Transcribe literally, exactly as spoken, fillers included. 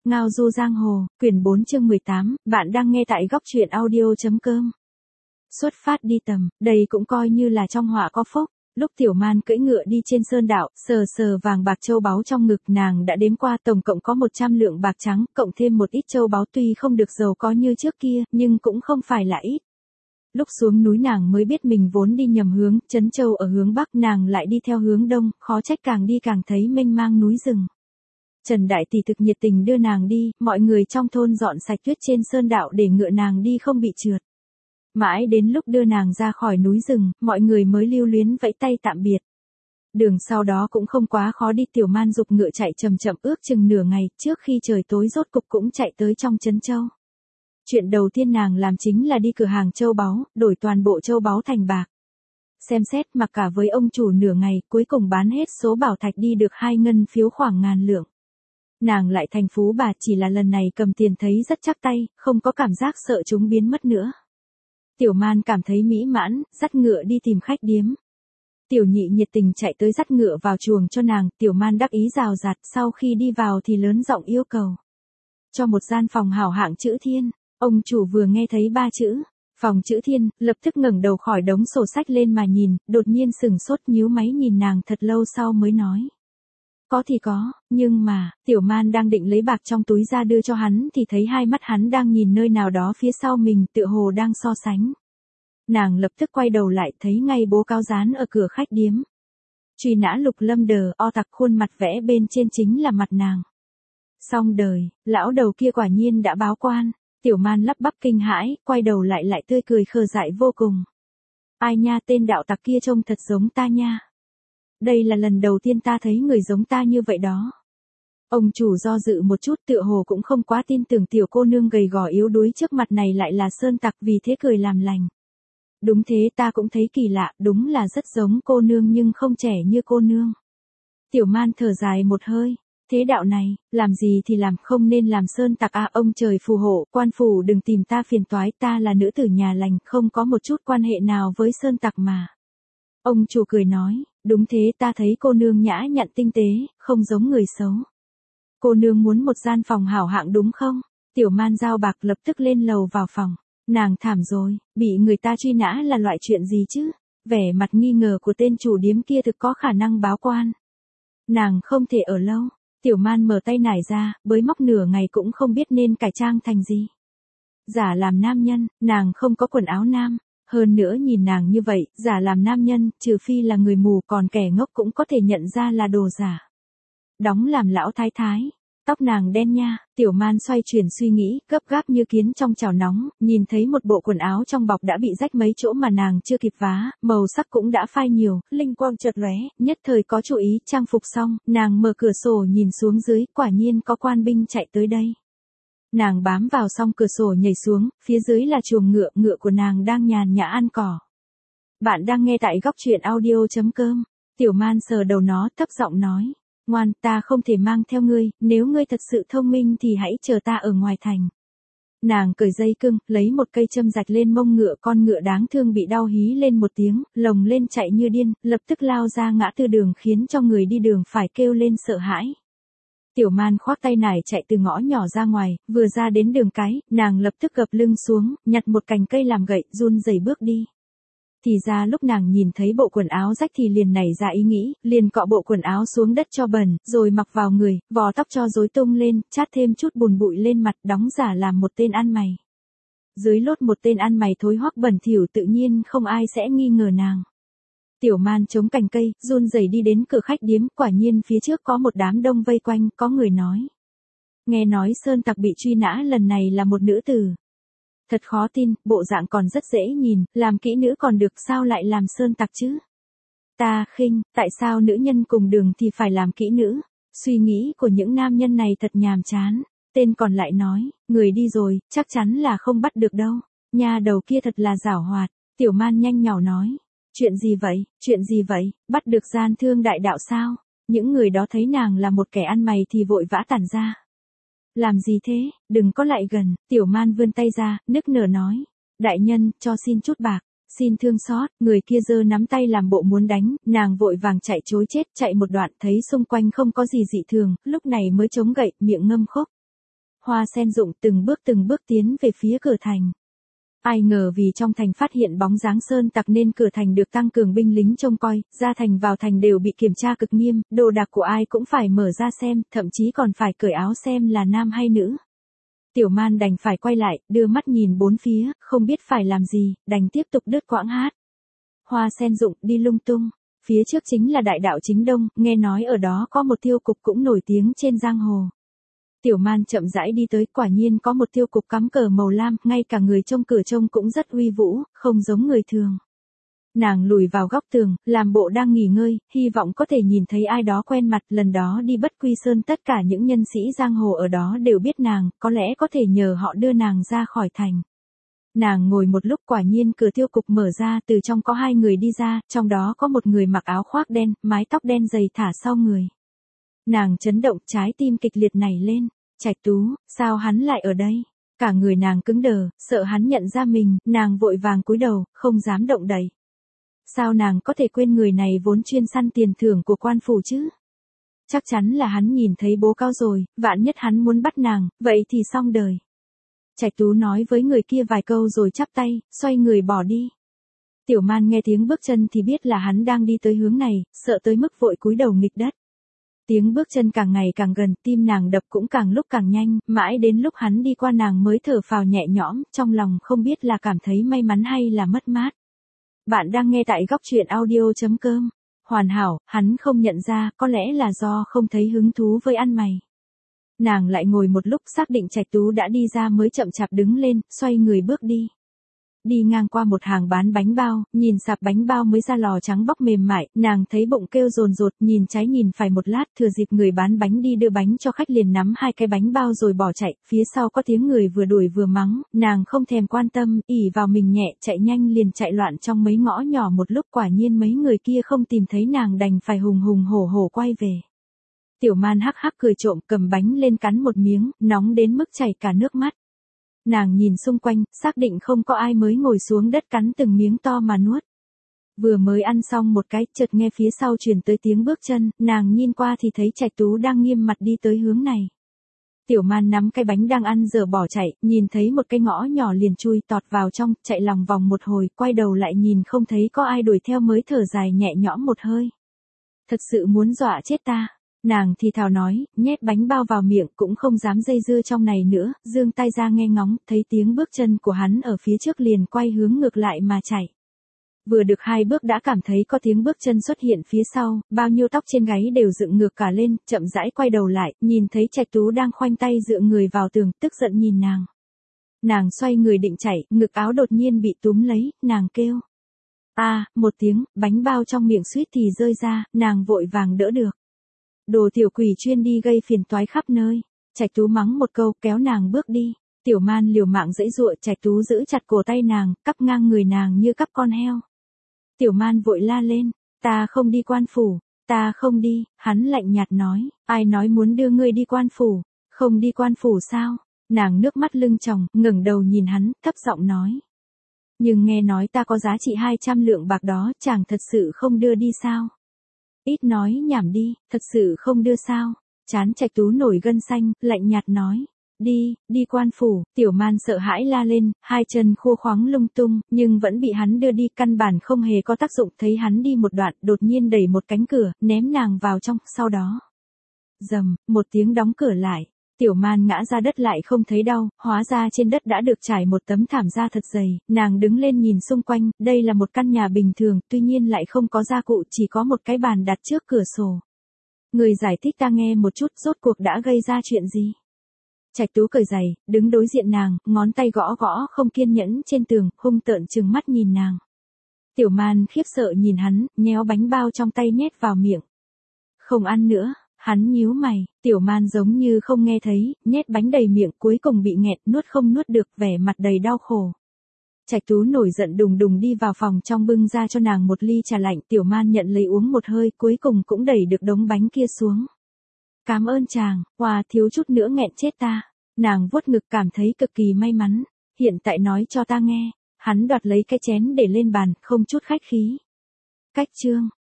Ngao du giang hồ, quyển bốn chương mười tám, bạn đang nghe tại góc truyện audio.com. Xuất phát đi tầm, đây cũng coi như là trong họa có phúc. Lúc Tiểu Man cưỡi ngựa đi trên sơn đạo, sờ sờ vàng bạc châu báu trong ngực, nàng đã đếm qua tổng cộng có một trăm lượng bạc trắng, cộng thêm một ít châu báu, tuy không được giàu có như trước kia, nhưng cũng không phải là ít. Lúc xuống núi nàng mới biết mình vốn đi nhầm hướng, Trấn Châu ở hướng Bắc, nàng lại đi theo hướng Đông, khó trách càng đi càng thấy mênh mang núi rừng. Trần Đại Tỷ thực nhiệt tình đưa nàng đi, mọi người trong thôn dọn sạch tuyết trên sơn đạo để ngựa nàng đi không bị trượt. Mãi đến lúc đưa nàng ra khỏi núi rừng, mọi người mới lưu luyến vẫy tay tạm biệt. Đường sau đó cũng không quá khó đi, Tiểu Man giục ngựa chạy chậm chậm, ước chừng nửa ngày, trước khi trời tối rốt cục cũng chạy tới trong Trấn Châu. Chuyện đầu tiên nàng làm chính là đi cửa hàng châu báu, đổi toàn bộ châu báu thành bạc. Xem xét mặc cả với ông chủ nửa ngày, cuối cùng bán hết số bảo thạch đi được hai ngân phiếu khoảng ngàn lượng. Nàng lại thành phú bà, chỉ là lần này cầm tiền thấy rất chắc tay, không có cảm giác sợ chúng biến mất nữa. Tiểu Man cảm thấy mỹ mãn, dắt ngựa đi tìm khách điếm. Tiểu Nhị nhiệt tình chạy tới dắt ngựa vào chuồng cho nàng, Tiểu Man đắc ý rào rạt, sau khi đi vào thì lớn giọng yêu cầu. Cho một gian phòng hảo hạng chữ Thiên. Ông chủ vừa nghe thấy ba chữ, phòng chữ Thiên, lập tức ngẩng đầu khỏi đống sổ sách lên mà nhìn, đột nhiên sừng sốt nhíu máy nhìn nàng thật lâu sau mới nói. Có thì có, nhưng mà, Tiểu Man đang định lấy bạc trong túi ra đưa cho hắn thì thấy hai mắt hắn đang nhìn nơi nào đó phía sau mình, tựa hồ đang so sánh. Nàng lập tức quay đầu lại, thấy ngay bố cáo dán ở cửa khách điếm. Truy nã Lục Lâm Đờ, o tặc, khuôn mặt vẽ bên trên chính là mặt nàng. Xong đời, lão đầu kia quả nhiên đã báo quan. Tiểu Man lắp bắp kinh hãi, quay đầu lại lại tươi cười khờ dại vô cùng. Ai nha, tên đạo tặc kia trông thật giống ta nha. Đây là lần đầu tiên ta thấy người giống ta như vậy đó. Ông chủ do dự một chút, tựa hồ cũng không quá tin tưởng tiểu cô nương gầy gò yếu đuối trước mặt này lại là sơn tặc, vì thế cười làm lành. Đúng thế, ta cũng thấy kỳ lạ, đúng là rất giống cô nương nhưng không trẻ như cô nương. Tiểu Man thở dài một hơi. Thế đạo này, làm gì thì làm, không nên làm sơn tặc à, ông trời phù hộ, quan phủ đừng tìm ta phiền toái, ta là nữ tử nhà lành, không có một chút quan hệ nào với sơn tặc mà. Ông chủ cười nói, đúng thế, ta thấy cô nương nhã nhặn tinh tế, không giống người xấu. Cô nương muốn một gian phòng hảo hạng đúng không? Tiểu Man giao bạc lập tức lên lầu vào phòng. Nàng thảm rồi, bị người ta truy nã là loại chuyện gì chứ? Vẻ mặt nghi ngờ của tên chủ điếm kia thực có khả năng báo quan. Nàng không thể ở lâu. Tiểu Man mở tay nải ra, bới móc nửa ngày cũng không biết nên cải trang thành gì. Giả làm nam nhân, nàng không có quần áo nam. Hơn nữa nhìn nàng như vậy, giả làm nam nhân, trừ phi là người mù, còn kẻ ngốc cũng có thể nhận ra là đồ giả. Đóng làm lão thái thái. Tóc nàng đen nha, Tiểu Man xoay chuyển suy nghĩ, gấp gáp như kiến trong chảo nóng, nhìn thấy một bộ quần áo trong bọc đã bị rách mấy chỗ mà nàng chưa kịp vá, màu sắc cũng đã phai nhiều, linh quang chợt lóe, nhất thời có chú ý, trang phục xong, nàng mở cửa sổ nhìn xuống dưới, quả nhiên có quan binh chạy tới đây. Nàng bám vào song cửa sổ nhảy xuống, phía dưới là chuồng ngựa, ngựa của nàng đang nhàn nhã ăn cỏ. Bạn đang nghe tại góc truyện audio.com, Tiểu Man sờ đầu nó, thấp giọng nói. Ngoan, ta không thể mang theo ngươi, nếu ngươi thật sự thông minh thì hãy chờ ta ở ngoài thành. Nàng cởi dây cưng, lấy một cây châm rạch lên mông ngựa, con ngựa đáng thương bị đau hí lên một tiếng, lồng lên chạy như điên, lập tức lao ra ngã tư đường khiến cho người đi đường phải kêu lên sợ hãi. Tiểu Man khoác tay nải chạy từ ngõ nhỏ ra ngoài, vừa ra đến đường cái, nàng lập tức gập lưng xuống, nhặt một cành cây làm gậy, run rẩy bước đi. Thì ra lúc nàng nhìn thấy bộ quần áo rách thì liền nảy ra ý nghĩ, liền cọ bộ quần áo xuống đất cho bẩn, rồi mặc vào người, vò tóc cho rối tung lên, chát thêm chút bùn bụi lên mặt, đóng giả làm một tên ăn mày. Dưới lốt một tên ăn mày thối hoắc bẩn thỉu, tự nhiên không ai sẽ nghi ngờ nàng. Tiểu Man chống cành cây, run rẩy đi đến cửa khách điếm, quả nhiên phía trước có một đám đông vây quanh, có người nói. Nghe nói sơn tặc bị truy nã lần này là một nữ tử. Thật khó tin, bộ dạng còn rất dễ nhìn, làm kỹ nữ còn được, sao lại làm sơn tặc chứ? Ta khinh, tại sao nữ nhân cùng đường thì phải làm kỹ nữ? Suy nghĩ của những nam nhân này thật nhàm chán. Tên còn lại nói, người đi rồi, chắc chắn là không bắt được đâu. Nhà đầu kia thật là giảo hoạt. Tiểu Man nhanh nhỏ nói. Chuyện gì vậy, chuyện gì vậy, bắt được gian thương đại đạo sao? Những người đó thấy nàng là một kẻ ăn mày thì vội vã tản ra. Làm gì thế, đừng có lại gần, Tiểu Man vươn tay ra, nức nở nói. Đại nhân, cho xin chút bạc, xin thương xót, người kia giơ nắm tay làm bộ muốn đánh, nàng vội vàng chạy trối chết, chạy một đoạn thấy xung quanh không có gì dị thường, lúc này mới chống gậy, miệng ngâm khúc. Hoa Sen Dụng từng bước từng bước tiến về phía cửa thành. Ai ngờ vì trong thành phát hiện bóng dáng sơn tặc nên cửa thành được tăng cường binh lính trông coi, ra thành vào thành đều bị kiểm tra cực nghiêm, đồ đạc của ai cũng phải mở ra xem, thậm chí còn phải cởi áo xem là nam hay nữ. Tiểu Man đành phải quay lại, đưa mắt nhìn bốn phía, không biết phải làm gì, đành tiếp tục đứt quãng hát. Hoa Sen Dụng đi lung tung, phía trước chính là đại đạo Chính Đông, nghe nói ở đó có một tiêu cục cũng nổi tiếng trên giang hồ. Tiểu Man chậm rãi đi tới, quả nhiên có một tiêu cục cắm cờ màu lam, ngay cả người trông cửa trông cũng rất uy vũ, không giống người thường. Nàng lùi vào góc tường, làm bộ đang nghỉ ngơi, hy vọng có thể nhìn thấy ai đó quen mặt. Lần đó đi Bất Quy Sơn tất cả những nhân sĩ giang hồ ở đó đều biết nàng, có lẽ có thể nhờ họ đưa nàng ra khỏi thành. Nàng ngồi một lúc, quả nhiên cửa tiêu cục mở ra, từ trong có hai người đi ra, trong đó có một người mặc áo khoác đen, mái tóc đen dày thả sau người. Nàng chấn động, trái tim kịch liệt nảy lên. Trạch Tú, sao hắn lại ở đây? Cả người nàng cứng đờ, sợ hắn nhận ra mình, nàng vội vàng cúi đầu, không dám động đậy. Sao nàng có thể quên người này vốn chuyên săn tiền thưởng của quan phủ chứ? Chắc chắn là hắn nhìn thấy bố Cao rồi, vạn nhất hắn muốn bắt nàng, vậy thì xong đời. Trạch Tú nói với người kia vài câu rồi chắp tay, xoay người bỏ đi. Tiểu Man nghe tiếng bước chân thì biết là hắn đang đi tới hướng này, sợ tới mức vội cúi đầu nghịch đất. Tiếng bước chân càng ngày càng gần, tim nàng đập cũng càng lúc càng nhanh, mãi đến lúc hắn đi qua nàng mới thở phào nhẹ nhõm, trong lòng không biết là cảm thấy may mắn hay là mất mát. Bạn đang nghe tại góc truyện audio chấm com. Hoàn hảo, hắn không nhận ra, có lẽ là do không thấy hứng thú với ăn mày. Nàng lại ngồi một lúc, xác định Trạch Tú đã đi ra mới chậm chạp đứng lên, xoay người bước đi. Đi ngang qua một hàng bán bánh bao, nhìn sạp bánh bao mới ra lò trắng bóc mềm mại, nàng thấy bụng kêu dồn dột, nhìn trái nhìn phải một lát, thừa dịp người bán bánh đi đưa bánh cho khách liền nắm hai cái bánh bao rồi bỏ chạy, phía sau có tiếng người vừa đuổi vừa mắng, nàng không thèm quan tâm, ỉ vào mình nhẹ, chạy nhanh liền chạy loạn trong mấy ngõ nhỏ một lúc, quả nhiên mấy người kia không tìm thấy nàng đành phải hùng hùng hổ hổ quay về. Tiểu Man hắc hắc cười trộm, cầm bánh lên cắn một miếng, nóng đến mức chảy cả nước mắt. Nàng nhìn xung quanh, xác định không có ai mới ngồi xuống đất cắn từng miếng to mà nuốt. Vừa mới ăn xong một cái, chợt nghe phía sau truyền tới tiếng bước chân, nàng nhìn qua thì thấy Trạch Tú đang nghiêm mặt đi tới hướng này. Tiểu Man nắm cái bánh đang ăn giờ bỏ chạy, nhìn thấy một cái ngõ nhỏ liền chui tọt vào trong, chạy lòng vòng một hồi, quay đầu lại nhìn không thấy có ai đuổi theo mới thở dài nhẹ nhõm một hơi. Thật sự muốn dọa chết ta. Nàng thì thào nói, nhét bánh bao vào miệng cũng không dám dây dưa trong này nữa, giương tay ra nghe ngóng, thấy tiếng bước chân của hắn ở phía trước liền quay hướng ngược lại mà chạy. Vừa được hai bước đã cảm thấy có tiếng bước chân xuất hiện phía sau, bao nhiêu tóc trên gáy đều dựng ngược cả lên, chậm rãi quay đầu lại, nhìn thấy Trạch Tú đang khoanh tay dựa người vào tường, tức giận nhìn nàng. Nàng xoay người định chạy, ngực áo đột nhiên bị túm lấy, nàng kêu. A, à, một tiếng, bánh bao trong miệng suýt thì rơi ra, nàng vội vàng đỡ được. Đồ tiểu quỷ chuyên đi gây phiền toái khắp nơi. Trạch Tú mắng một câu, kéo nàng bước đi. Tiểu Man liều mạng giãy giụa, Trạch Tú giữ chặt cổ tay nàng, cắp ngang người nàng như cắp con heo. Tiểu Man vội la lên, ta không đi quan phủ, ta không đi. Hắn lạnh nhạt nói, ai nói muốn đưa ngươi đi quan phủ, không đi quan phủ sao? Nàng nước mắt lưng tròng, ngẩng đầu nhìn hắn, thấp giọng nói. Nhưng nghe nói ta có giá trị hai trăm lượng bạc đó, chàng thật sự không đưa đi sao? Ít nói nhảm đi, thật sự không đưa sao? Chán Trạch Tú nổi gân xanh, lạnh nhạt nói. Đi, đi quan phủ. Tiểu Man sợ hãi la lên, hai chân khô khoắng lung tung, nhưng vẫn bị hắn đưa đi, căn bản không hề có tác dụng. Thấy hắn đi một đoạn, đột nhiên đẩy một cánh cửa, ném nàng vào trong, sau đó. Rầm, một tiếng đóng cửa lại. Tiểu Man ngã ra đất lại không thấy đau, hóa ra trên đất đã được trải một tấm thảm da thật dày, nàng đứng lên nhìn xung quanh, đây là một căn nhà bình thường, tuy nhiên lại không có gia cụ, chỉ có một cái bàn đặt trước cửa sổ. Người giải thích ta nghe một chút, rốt cuộc đã gây ra chuyện gì? Trạch Tú cởi giày, đứng đối diện nàng, ngón tay gõ gõ không kiên nhẫn trên tường, hung tợn trừng mắt nhìn nàng. Tiểu Man khiếp sợ nhìn hắn, nhéo bánh bao trong tay nhét vào miệng. Không ăn nữa. Hắn nhíu mày, Tiểu Man giống như không nghe thấy, nhét bánh đầy miệng cuối cùng bị nghẹt, nuốt không nuốt được, vẻ mặt đầy đau khổ. Trạch Tú nổi giận đùng đùng đi vào phòng trong bưng ra cho nàng một ly trà lạnh, Tiểu Man nhận lấy uống một hơi, cuối cùng cũng đẩy được đống bánh kia xuống. Cảm ơn chàng, hòa thiếu chút nữa nghẹn chết ta. Nàng vuốt ngực cảm thấy cực kỳ may mắn, hiện tại nói cho ta nghe. Hắn đoạt lấy cái chén để lên bàn, không chút khách khí. Cách chương.